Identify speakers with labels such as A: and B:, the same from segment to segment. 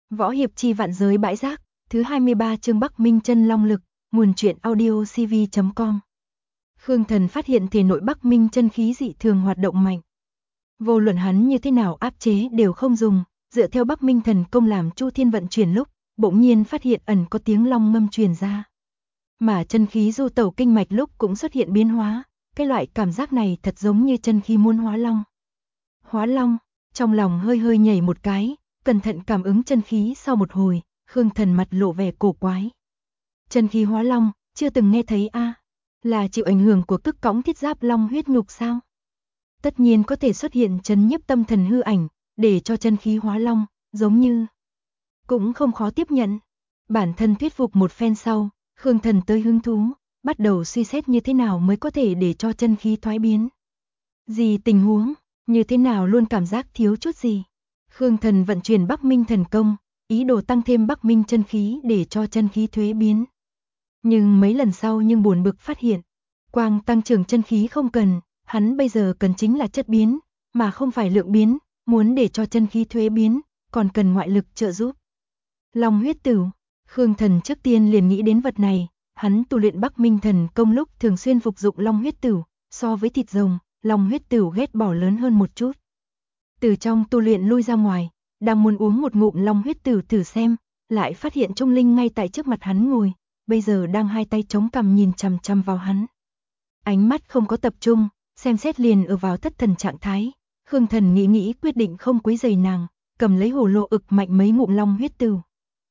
A: Võ hiệp chi vạn giới bãi rác, thứ 23 chương Bắc Minh chân long lực, nguồn truyện audio cv.com. Khương Thần phát hiện thể nội Bắc Minh chân khí dị thường hoạt động mạnh. Vô luận hắn như thế nào áp chế đều không dùng, dựa theo Bắc Minh thần công làm Chu Thiên vận chuyển lúc, bỗng nhiên phát hiện ẩn có tiếng long ngâm truyền ra. Mà chân khí du tẩu kinh mạch lúc cũng xuất hiện biến hóa, cái loại cảm giác này thật giống như chân khí muốn hóa long. Hóa long, trong lòng hơi hơi nhảy một cái, cẩn thận cảm ứng chân khí sau một hồi, Khương Thần mặt lộ vẻ cổ quái. Chân khí hóa long, chưa từng nghe thấy a, là chịu ảnh hưởng của cực cõng thiết giáp long huyết nhục sao? Tất nhiên có thể xuất hiện chấn nhiếp tâm thần hư ảnh, để cho chân khí hóa long, giống như cũng không khó tiếp nhận. Bản thân thuyết phục một phen sau, Khương Thần tới hứng thú, bắt đầu suy xét như thế nào mới có thể để cho chân khí thoái biến. Gì tình huống, như thế nào luôn cảm giác thiếu chút gì. Khương Thần vận chuyển Bắc Minh thần công, ý đồ tăng thêm Bắc Minh chân khí để cho chân khí thuế biến. Nhưng mấy lần sau buồn bực phát hiện, quang tăng trưởng chân khí không cần, hắn bây giờ cần chính là chất biến, mà không phải lượng biến, muốn để cho chân khí thuế biến, còn cần ngoại lực trợ giúp. Long huyết tửu, Khương Thần trước tiên liền nghĩ đến vật này, hắn tu luyện Bắc Minh thần công lúc thường xuyên phục dụng long huyết tửu, so với thịt rồng, long huyết tửu ghét bỏ lớn hơn một chút. Từ trong tu luyện lui ra ngoài, đang muốn uống một ngụm long huyết tửu thử xem, lại phát hiện Trung Linh ngay tại trước mặt hắn ngồi, bây giờ đang hai tay chống cằm nhìn chằm chằm vào hắn. Ánh mắt không có tập trung, xem xét liền ở vào thất thần trạng thái. Khương Thần nghĩ quyết định không quấy rầy nàng, cầm lấy hồ lô ực mạnh mấy ngụm long huyết tửu.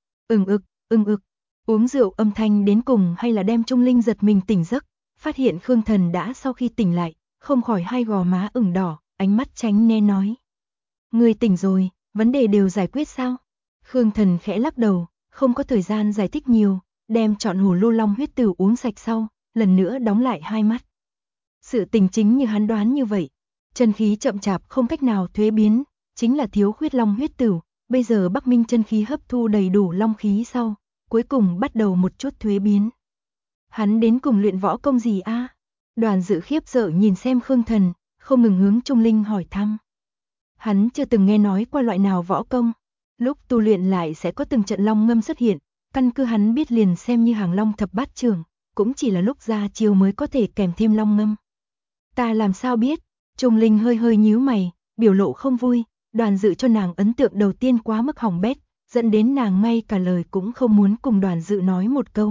A: Ực, uống rượu âm thanh đến cùng hay là đem Trung Linh giật mình tỉnh giấc, phát hiện Khương Thần đã sau khi tỉnh lại, không khỏi hai gò má ửng đỏ, ánh mắt tránh né nói. Người tỉnh rồi, vấn đề đều giải quyết sao? Khương Thần khẽ lắc đầu, không có thời gian giải thích nhiều, đem trọn hồ lô long huyết tửu uống sạch sau, lần nữa đóng lại hai mắt. Sự tình chính như hắn đoán như vậy, chân khí chậm chạp không cách nào thuế biến, chính là thiếu khuyết long huyết tửu, bây giờ Bắc Minh chân khí hấp thu đầy đủ long khí sau, cuối cùng bắt đầu một chút thuế biến. Hắn đến cùng luyện võ công gì a? Đoàn Dự khiếp sợ nhìn xem Khương Thần, không ngừng hướng Trung Linh hỏi thăm. Hắn chưa từng nghe nói qua loại nào võ công, lúc tu luyện lại sẽ có từng trận long ngâm xuất hiện, căn cứ hắn biết liền xem như hàng long thập bát trưởng, cũng chỉ là lúc ra chiêu mới có thể kèm thêm long ngâm. Ta làm sao biết? Trung Linh hơi hơi nhíu mày, biểu lộ không vui, Đoàn Dự cho nàng ấn tượng đầu tiên quá mức hỏng bét, dẫn đến nàng ngay cả lời cũng không muốn cùng Đoàn Dự nói một câu.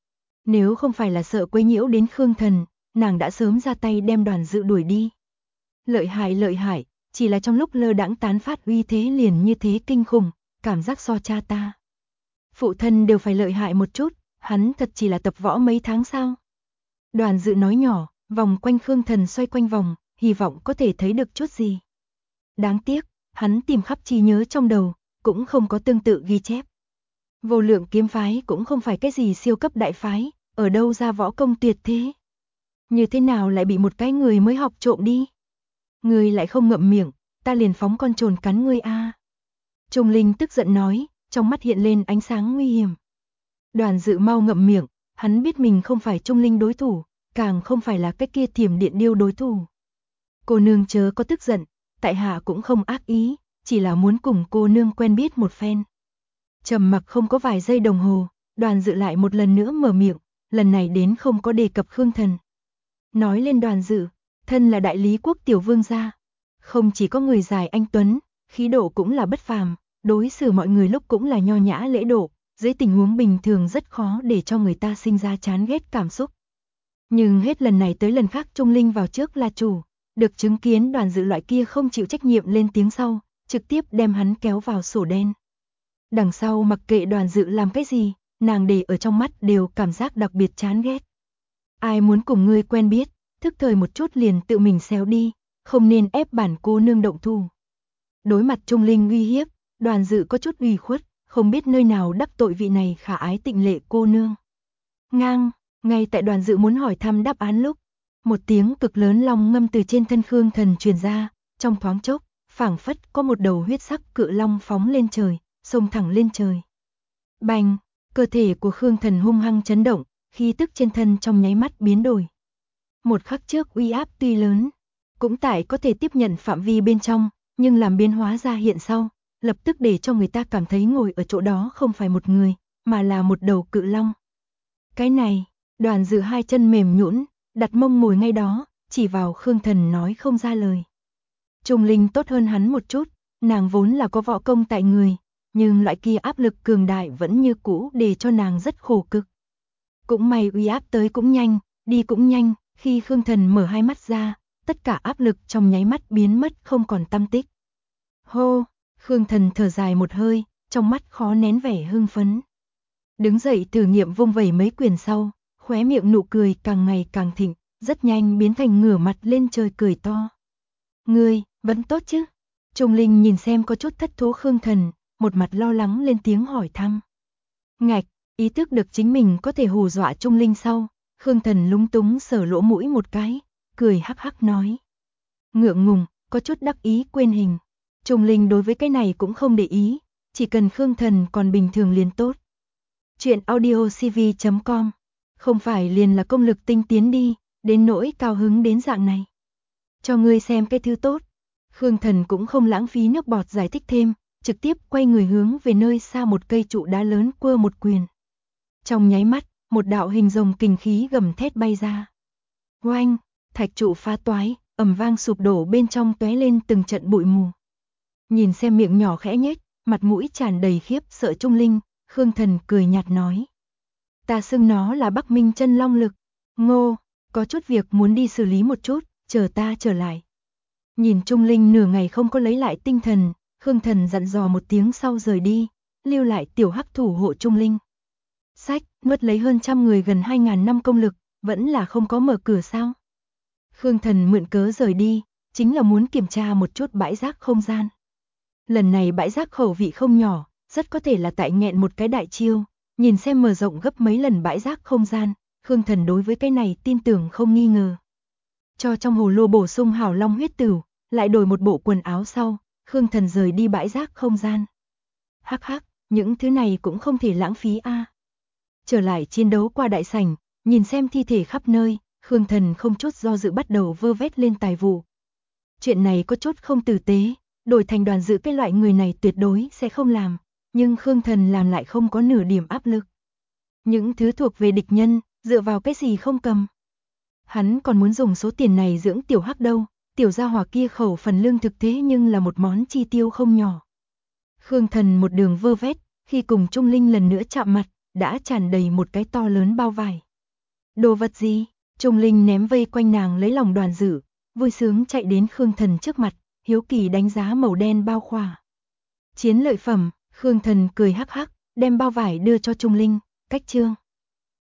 A: Nếu không phải là sợ quấy nhiễu đến Khương Thần, nàng đã sớm ra tay đem Đoàn Dự đuổi đi. Lợi hại, chỉ là trong lúc lơ đãng tán phát uy thế liền như thế kinh khủng, cảm giác so cha ta. Phụ thân đều phải lợi hại một chút, hắn thật chỉ là tập võ mấy tháng sao? Đoàn Dự nói nhỏ, vòng quanh Khương Thần xoay quanh vòng, hy vọng có thể thấy được chút gì. Đáng tiếc, hắn tìm khắp trí nhớ trong đầu, cũng không có tương tự ghi chép. Vô Lượng kiếm phái cũng không phải cái gì siêu cấp đại phái, ở đâu ra võ công tuyệt thế. Như thế nào lại bị một cái người mới học trộm đi? Người lại không ngậm miệng, ta liền phóng con trồn cắn ngươi a. Trung Linh tức giận nói, trong mắt hiện lên ánh sáng nguy hiểm. Đoàn Dự mau ngậm miệng, hắn biết mình không phải Trung Linh đối thủ, càng không phải là cái kia Thiểm Điện Điêu đối thủ. Cô nương chớ có tức giận, tại hạ cũng không ác ý, chỉ là muốn cùng cô nương quen biết một phen. Trầm mặc không có vài giây đồng hồ, Đoàn Dự lại một lần nữa mở miệng, lần này đến không có đề cập Khương Thần. Nói lên Đoàn Dự, thân là đại lý quốc tiểu vương gia, không chỉ có người dài anh tuấn, khí độ cũng là bất phàm, đối xử mọi người lúc cũng là nho nhã lễ độ, dưới tình huống bình thường rất khó để cho người ta sinh ra chán ghét cảm xúc. Nhưng hết lần này tới lần khác Trung Linh vào trước là chủ, được chứng kiến Đoàn Dự loại kia không chịu trách nhiệm lên tiếng sau, trực tiếp đem hắn kéo vào sổ đen. Đằng sau mặc kệ Đoàn Dự làm cái gì, nàng để ở trong mắt đều cảm giác đặc biệt chán ghét. Ai muốn cùng ngươi quen biết, thức thời một chút liền tự mình xéo đi, không nên ép bản cô nương động thủ. Đối mặt Trung Linh uy hiếp, Đoàn Dự có chút ủy khuất, không biết nơi nào đắc tội vị này khả ái tịnh lệ cô nương. Ngang, ngay tại Đoàn Dự muốn hỏi thăm đáp án lúc, một tiếng cực lớn long ngâm từ trên thân Khương Thần truyền ra, trong thoáng chốc, phảng phất có một đầu huyết sắc cự long phóng lên trời, xông thẳng lên trời. Bành, cơ thể của Khương Thần hung hăng chấn động, khí tức trên thân trong nháy mắt biến đổi. Một khắc trước uy áp tuy lớn, cũng tại có thể tiếp nhận phạm vi bên trong, nhưng làm biến hóa ra hiện sau, lập tức để cho người ta cảm thấy ngồi ở chỗ đó không phải một người, mà là một đầu cự long. Cái này, Đoàn Dự hai chân mềm nhũn, đặt mông ngồi ngay đó, chỉ vào Khương Thần nói không ra lời. Trung Linh tốt hơn hắn một chút, nàng vốn là có võ công tại người, nhưng loại kia áp lực cường đại vẫn như cũ để cho nàng rất khổ cực. Cũng may uy áp tới cũng nhanh, đi cũng nhanh, khi Khương Thần mở hai mắt ra, tất cả áp lực trong nháy mắt biến mất không còn tăm tích. Hô, Khương Thần thở dài một hơi, trong mắt khó nén vẻ hưng phấn. Đứng dậy thử nghiệm vung vẩy mấy quyền sau, khóe miệng nụ cười càng ngày càng thịnh, rất nhanh biến thành ngửa mặt lên trời cười to. Ngươi, vẫn tốt chứ? Trung Linh nhìn xem có chút thất thố Khương Thần, một mặt lo lắng lên tiếng hỏi thăm. Ngạch, ý thức được chính mình có thể hù dọa Trung Linh sau, Khương Thần lúng túng sờ lỗ mũi một cái, cười hắc hắc nói. Ngượng ngùng, có chút đắc ý quên hình. Trung Linh đối với cái này cũng không để ý, chỉ cần Khương Thần còn bình thường liền tốt. Chuyện audiocv.com, không phải liền là công lực tinh tiến đi, đến nỗi cao hứng đến dạng này. Cho ngươi xem cái thứ tốt. Khương Thần cũng không lãng phí nước bọt giải thích thêm, trực tiếp quay người hướng về nơi xa một cây trụ đá lớn quơ một quyền. Trong nháy mắt, một đạo hình rồng kình khí gầm thét bay ra. Oanh, thạch trụ phá toái, ầm vang sụp đổ bên trong tóe lên từng trận bụi mù. Nhìn xem miệng nhỏ khẽ nhếch, mặt mũi tràn đầy khiếp sợ Trung Linh, Khương Thần cười nhạt nói. Ta xưng nó là Bắc Minh chân long lực. Ngô, có chút việc muốn đi xử lý một chút, chờ ta trở lại. Nhìn Trung Linh nửa ngày không có lấy lại tinh thần, Khương Thần dặn dò một tiếng sau rời đi, lưu lại tiểu hắc thủ hộ Trung Linh. Sách, nuốt lấy hơn trăm người gần 2.000 năm công lực, vẫn là không có mở cửa sao? Khương Thần mượn cớ rời đi, chính là muốn kiểm tra một chút bãi rác không gian. Lần này bãi rác khẩu vị không nhỏ, rất có thể là tại nghẹn một cái đại chiêu, nhìn xem mở rộng gấp mấy lần bãi rác không gian, Khương Thần đối với cái này tin tưởng không nghi ngờ. Cho trong hồ lô bổ sung hào long huyết tửu, lại đổi một bộ quần áo sau, Khương Thần rời đi bãi rác không gian. Hắc hắc, những thứ này cũng không thể lãng phí a. Trở lại chiến đấu qua đại sảnh, nhìn xem thi thể khắp nơi, Khương Thần không chút do dự bắt đầu vơ vét lên tài vụ. Chuyện này có chút không tử tế, đổi thành Đoàn Dự cái loại người này tuyệt đối sẽ không làm, nhưng Khương Thần làm lại không có nửa điểm áp lực. Những thứ thuộc về địch nhân, dựa vào cái gì không cầm. Hắn còn muốn dùng số tiền này dưỡng tiểu hắc đâu, tiểu gia hỏa kia khẩu phần lương thực thế nhưng là một món chi tiêu không nhỏ. Khương Thần một đường vơ vét, khi cùng Trung Linh lần nữa chạm mặt, đã tràn đầy một cái to lớn bao vải. Đồ vật gì? Trung Linh ném vây quanh nàng lấy lòng Đoàn Dự, vui sướng chạy đến Khương Thần trước mặt, hiếu kỳ đánh giá màu đen bao khỏa. Chiến lợi phẩm, Khương Thần cười hắc hắc, đem bao vải đưa cho Trung Linh, cách chương.